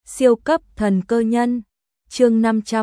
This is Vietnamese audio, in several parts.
Siêu cấp thần cơ nhân. Chương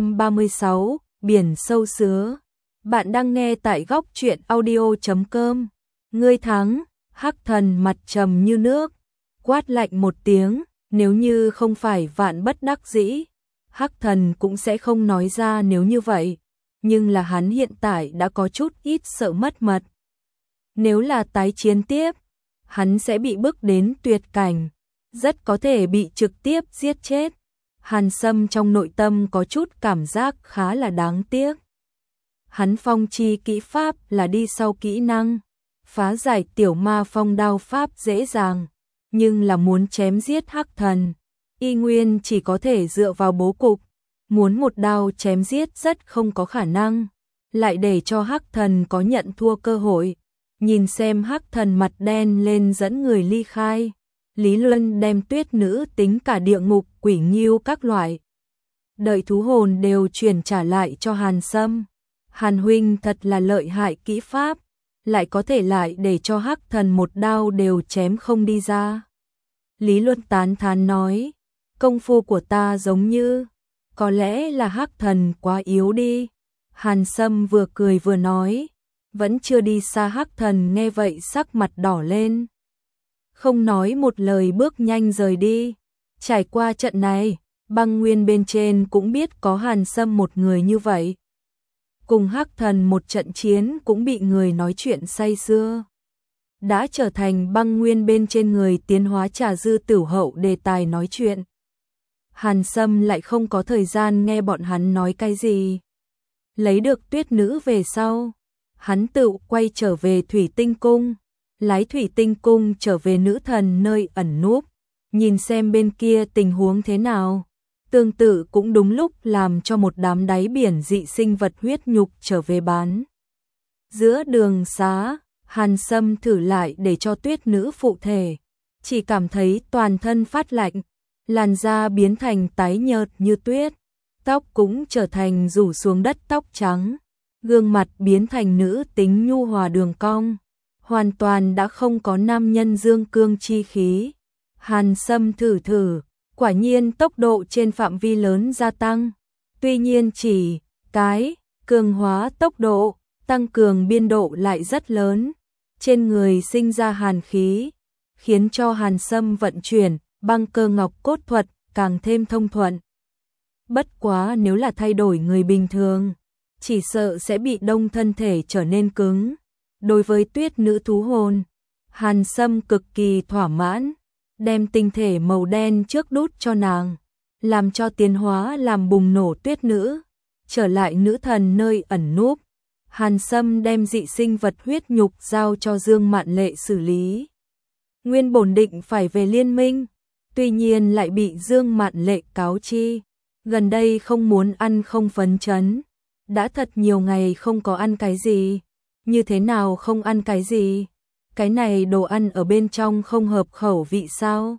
536, biển sâu xứa. Bạn đang nghe tại góc truyện audio.com. Ngươi thắng, hắc thần mặt trầm như nước, quát lạnh một tiếng, nếu như không phải vạn bất đắc dĩ, hắc thần cũng sẽ không nói ra nếu như vậy, nhưng là hắn hiện tại đã có chút ít sợ mất mật. Nếu là tái chiến tiếp, hắn sẽ bị bức đến tuyệt cảnh, rất có thể bị trực tiếp giết chết. Hàn Sâm trong nội tâm có chút cảm giác khá là đáng tiếc. Hắn phong chi kỹ pháp là đi sau kỹ năng, phá giải tiểu ma phong đao pháp dễ dàng, nhưng là muốn chém giết hắc thần, y nguyên chỉ có thể dựa vào bố cục, muốn một đao chém giết rất không có khả năng, lại để cho hắc thần có nhận thua cơ hội. Nhìn xem hắc thần mặt đen lên dẫn người ly khai, Lý Luân đem tuyết nữ tính cả địa ngục, quỷ nghiêu các loại đợi thú hồn đều chuyển trả lại cho Hàn Sâm. Hàn huynh thật là lợi hại kỹ pháp, lại có thể lại để cho hắc thần một đao đều chém không đi ra. Lý Luân tán thán nói, công phu của ta giống như, có lẽ là hắc thần quá yếu đi. Hàn Sâm vừa cười vừa nói, vẫn chưa đi xa hắc thần nghe vậy sắc mặt đỏ lên. Không nói một lời bước nhanh rời đi. Trải qua trận này, băng nguyên bên trên cũng biết có Hàn Sâm một người như vậy. Cùng hắc thần một trận chiến cũng bị người nói chuyện say sưa. Đã trở thành băng nguyên bên trên người tiến hóa trà dư tửu hậu đề tài nói chuyện. Hàn Sâm lại không có thời gian nghe bọn hắn nói cái gì. Lấy được tuyết nữ về sau, hắn tự quay trở về Thủy Tinh Cung, lái Thủy Tinh Cung trở về nữ thần nơi ẩn núp, nhìn xem bên kia tình huống thế nào. Tương tự cũng đúng lúc làm cho một đám đáy biển dị sinh vật huyết nhục trở về bán. Giữa đường xá, Hàn Sâm thử lại để cho tuyết nữ phụ thể, chỉ cảm thấy toàn thân phát lạnh, làn da biến thành tái nhợt như tuyết, tóc cũng trở thành rủ xuống đất tóc trắng, gương mặt biến thành nữ tính nhu hòa đường cong, hoàn toàn đã không có nam nhân dương cương chi khí. Hàn Sâm thử, quả nhiên tốc độ trên phạm vi lớn gia tăng, tuy nhiên chỉ cái cường hóa tốc độ, tăng cường biên độ lại rất lớn, trên người sinh ra hàn khí, khiến cho Hàn Sâm vận chuyển băng cơ ngọc cốt thuật càng thêm thông thuận. Bất quá nếu là thay đổi người bình thường, chỉ sợ sẽ bị đông thân thể trở nên cứng. Đối với tuyết nữ thú hồn, Hàn Sâm cực kỳ thỏa mãn, đem tinh thể màu đen trước đút cho nàng, làm cho tiến hóa làm bùng nổ tuyết nữ, trở lại nữ thần nơi ẩn núp. Hàn Sâm đem dị sinh vật huyết nhục giao cho Dương Mạn Lệ xử lý. Nguyên bổn định phải về liên minh, tuy nhiên lại bị Dương Mạn Lệ cáo chi, gần đây không muốn ăn không phấn chấn, đã thật nhiều ngày không có ăn cái gì. Như thế nào không ăn cái gì? Cái này đồ ăn ở bên trong không hợp khẩu vị sao?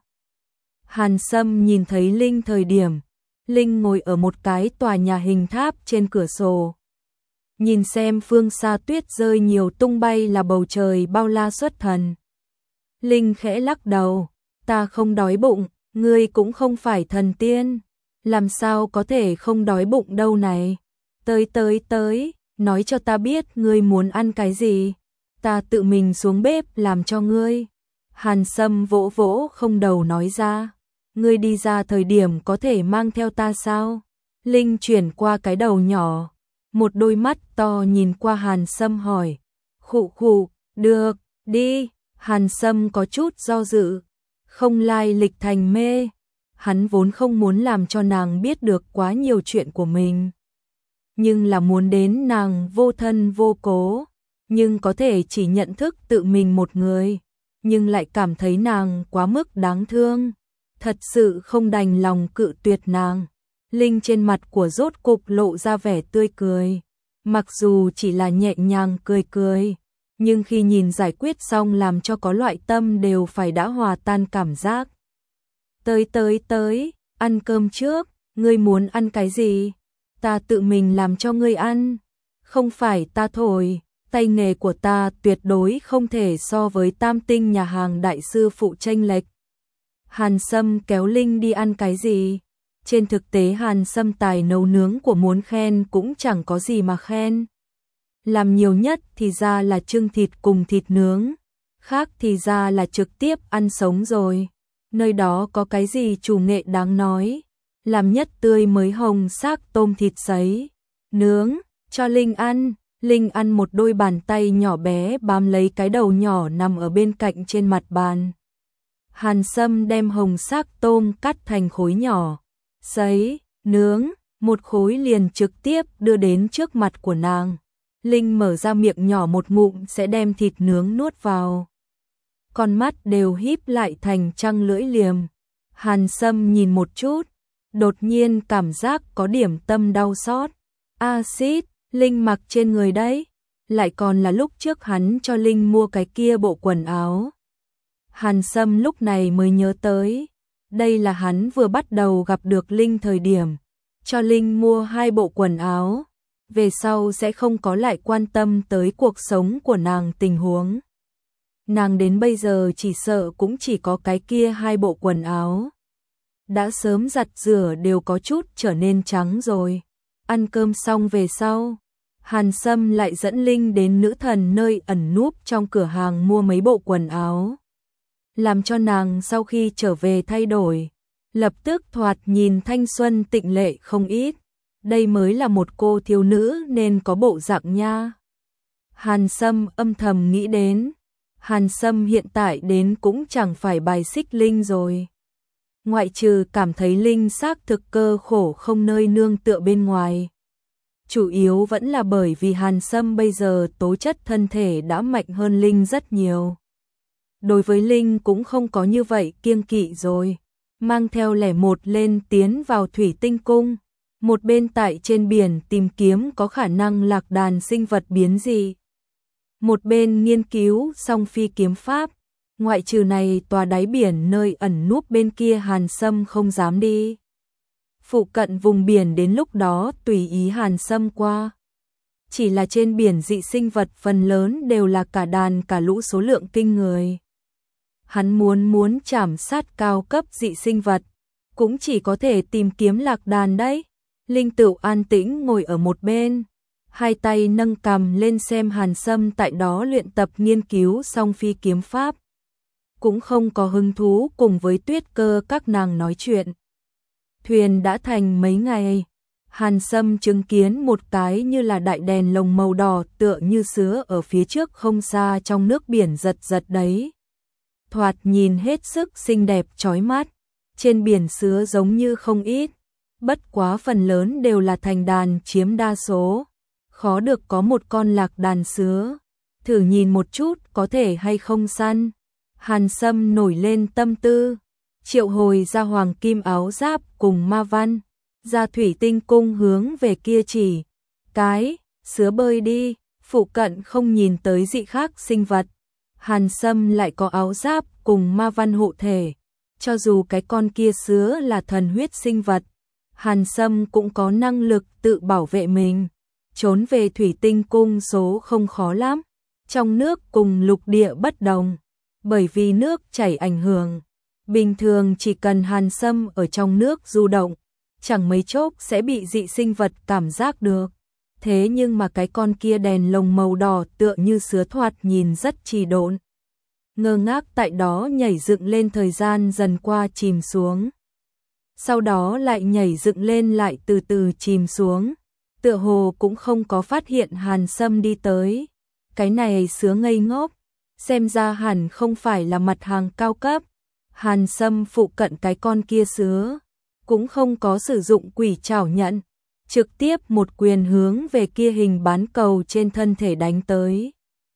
Hàn Sâm nhìn thấy Linh thời điểm, Linh ngồi ở một cái tòa nhà hình tháp trên cửa sổ. Nhìn xem phương xa tuyết rơi nhiều tung bay là bầu trời bao la xuất thần. Linh khẽ lắc đầu, ta không đói bụng, ngươi cũng không phải thần tiên, làm sao có thể không đói bụng đâu này? Tới, nói cho ta biết ngươi muốn ăn cái gì, ta tự mình xuống bếp làm cho ngươi. Hàn Sâm vỗ vỗ không đầu nói ra, ngươi đi ra thời điểm có thể mang theo ta sao? Linh chuyển qua cái đầu nhỏ, một đôi mắt to nhìn qua Hàn Sâm hỏi, khụ, được, đi. Hàn Sâm có chút do dự, không lai lịch thành mê, hắn vốn không muốn làm cho nàng biết được quá nhiều chuyện của mình. Nhưng là muốn đến nàng vô thân vô cố, nhưng có thể chỉ nhận thức tự mình một người, nhưng lại cảm thấy nàng quá mức đáng thương, thật sự không đành lòng cự tuyệt nàng. Linh trên mặt của rốt cục lộ ra vẻ tươi cười, mặc dù chỉ là nhẹ nhàng cười, nhưng khi nhìn giải quyết xong làm cho có loại tâm đều phải đã hòa tan cảm giác. Tới, ăn cơm trước, ngươi muốn ăn cái gì? Ta tự mình làm cho ngươi ăn, không phải ta thổi, tay nghề của ta tuyệt đối không thể so với tam tinh nhà hàng đại sư phụ chênh lệch. Hàn Sâm kéo Linh đi ăn cái gì? Trên thực tế Hàn Sâm tài nấu nướng của muốn khen cũng chẳng có gì mà khen. Làm nhiều nhất thì ra là trưng thịt cùng thịt nướng, khác thì ra là trực tiếp ăn sống rồi. Nơi đó có cái gì chủ nghệ đáng nói. Làm nhất tươi mới hồng xác tôm thịt sấy, nướng, cho Linh ăn một đôi bàn tay nhỏ bé bám lấy cái đầu nhỏ nằm ở bên cạnh trên mặt bàn. Hàn Sâm đem hồng xác tôm cắt thành khối nhỏ, sấy, nướng, một khối liền trực tiếp đưa đến trước mặt của nàng. Linh mở ra miệng nhỏ một ngụm sẽ đem thịt nướng nuốt vào. Con mắt đều híp lại thành trăng lưỡi liềm. Hàn Sâm nhìn một chút, đột nhiên cảm giác có điểm tâm đau xót. Axit, Linh mặc trên người đấy, lại còn là lúc trước hắn cho Linh mua cái kia bộ quần áo. Hàn Sâm lúc này mới nhớ tới, đây là hắn vừa bắt đầu gặp được Linh thời điểm, cho Linh mua 2 bộ quần áo, về sau sẽ không có lại quan tâm tới cuộc sống của nàng tình huống. Nàng đến bây giờ chỉ sợ cũng chỉ có cái kia 2 bộ quần áo. Đã sớm giặt rửa đều có chút trở nên trắng rồi. Ăn cơm xong về sau, Hàn Sâm lại dẫn Linh đến nữ thần nơi ẩn núp trong cửa hàng mua mấy bộ quần áo. Làm cho nàng sau khi trở về thay đổi, lập tức thoạt nhìn thanh xuân tịnh lệ không ít. Đây mới là một cô thiếu nữ nên có bộ dạng nha. Hàn Sâm âm thầm nghĩ đến, Hàn Sâm hiện tại đến cũng chẳng phải bài xích Linh rồi. Ngoại trừ cảm thấy Linh xác thực cơ khổ không nơi nương tựa bên ngoài. Chủ yếu vẫn là bởi vì Hàn Sâm bây giờ tố chất thân thể đã mạnh hơn Linh rất nhiều. Đối với Linh cũng không có như vậy kiêng kỵ rồi. Mang theo lẻ một lên tiến vào thủy tinh cung. Một bên tại trên biển tìm kiếm có khả năng lạc đàn sinh vật biến dị. Một bên nghiên cứu song phi kiếm pháp. Ngoại trừ này tòa đáy biển nơi ẩn núp bên kia Hàn Sâm không dám đi. Phụ cận vùng biển đến lúc đó tùy ý Hàn Sâm qua. Chỉ là trên biển dị sinh vật phần lớn đều là cả đàn cả lũ số lượng kinh người. Hắn muốn trảm sát cao cấp dị sinh vật, cũng chỉ có thể tìm kiếm lạc đàn đấy. Linh Tựu an tĩnh ngồi ở một bên, hai tay nâng cằm lên xem Hàn Sâm tại đó luyện tập nghiên cứu song phi kiếm pháp. Cũng không có hứng thú cùng với Tuyết Cơ các nàng nói chuyện. Thuyền đã thành mấy ngày, Hàn Sâm chứng kiến một cái như là đại đèn lồng màu đỏ tựa như sứa ở phía trước không xa trong nước biển giật giật đấy. Thoạt nhìn hết sức xinh đẹp chói mắt, trên biển sứa giống như không ít, bất quá phần lớn đều là thành đàn chiếm đa số, khó được có một con lạc đàn sứa, thử nhìn một chút có thể hay không săn. Hàn Sâm nổi lên tâm tư, triệu hồi ra hoàng kim áo giáp cùng ma văn, ra thủy tinh cung hướng về kia chỉ, cái, sứa bơi đi, phụ cận không nhìn tới dị khác sinh vật. Hàn Sâm lại có áo giáp cùng ma văn hộ thể, cho dù cái con kia sứa là thần huyết sinh vật, Hàn Sâm cũng có năng lực tự bảo vệ mình, trốn về thủy tinh cung số không khó lắm, trong nước cùng lục địa bất đồng. Bởi vì nước chảy ảnh hưởng, bình thường chỉ cần Hàn Sâm ở trong nước du động, chẳng mấy chốc sẽ bị dị sinh vật cảm giác được. Thế nhưng mà cái con kia đèn lồng màu đỏ tựa như sứa thoạt nhìn rất trì độn. Ngơ ngác tại đó nhảy dựng lên, thời gian dần qua chìm xuống. Sau đó lại nhảy dựng lên lại từ từ chìm xuống. Tựa hồ cũng không có phát hiện Hàn Sâm đi tới. Cái này sứa ngây ngốc. Xem ra hẳn không phải là mặt hàng cao cấp. Hàn Sâm phụ cận cái con kia sứa, cũng không có sử dụng quỷ trảo nhận, trực tiếp một quyền hướng về kia hình bán cầu trên thân thể đánh tới.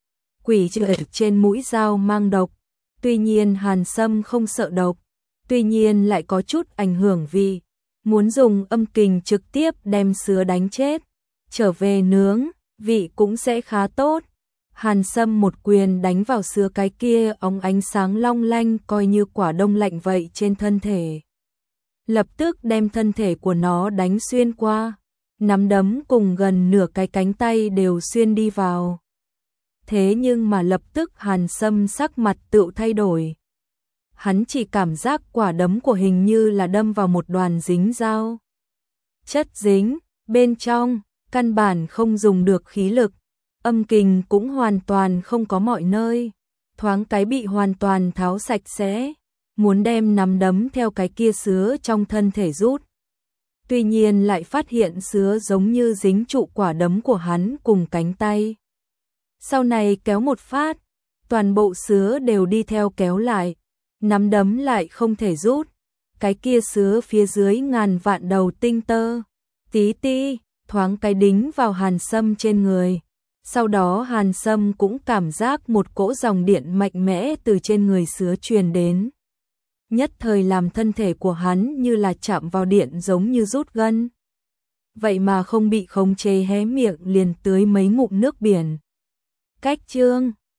Quỷ trảo trên mũi dao mang độc, tuy nhiên Hàn Sâm không sợ độc, tuy nhiên lại có chút ảnh hưởng vì muốn dùng âm kình trực tiếp đem sứa đánh chết, trở về nướng, vị cũng sẽ khá tốt. Hàn Sâm một quyền đánh vào sứa cái kia óng ánh sáng long lanh coi như quả đông lạnh vậy trên thân thể. Lập tức đem thân thể của nó đánh xuyên qua, nắm đấm cùng gần nửa cái cánh tay đều xuyên đi vào. Thế nhưng mà lập tức Hàn Sâm sắc mặt tựu thay đổi. hắn chỉ cảm giác quả đấm của hình như là đâm vào một đoàn dính dao. Chất dính, bên trong, căn bản không dùng được khí lực, âm kình cũng hoàn toàn không có mọi nơi, thoáng cái bị hoàn toàn tháo sạch sẽ, muốn đem nắm đấm theo cái kia sứa trong thân thể rút. Tuy nhiên lại phát hiện sứa giống như dính trụ quả đấm của hắn cùng cánh tay. Sau này kéo một phát, toàn bộ sứa đều đi theo kéo lại, nắm đấm lại không thể rút. Cái kia sứa phía dưới ngàn vạn đầu tinh tơ, tí ti, thoáng cái đính vào Hàn Sâm trên người. Sau đó Hàn Sâm cũng cảm giác một cỗ dòng điện mạnh mẽ từ trên người sứa truyền đến. Nhất thời làm thân thể của hắn như là chạm vào điện giống như rút gân. Vậy mà không bị khống chế hé miệng liền tưới mấy ngụm nước biển. Cách chương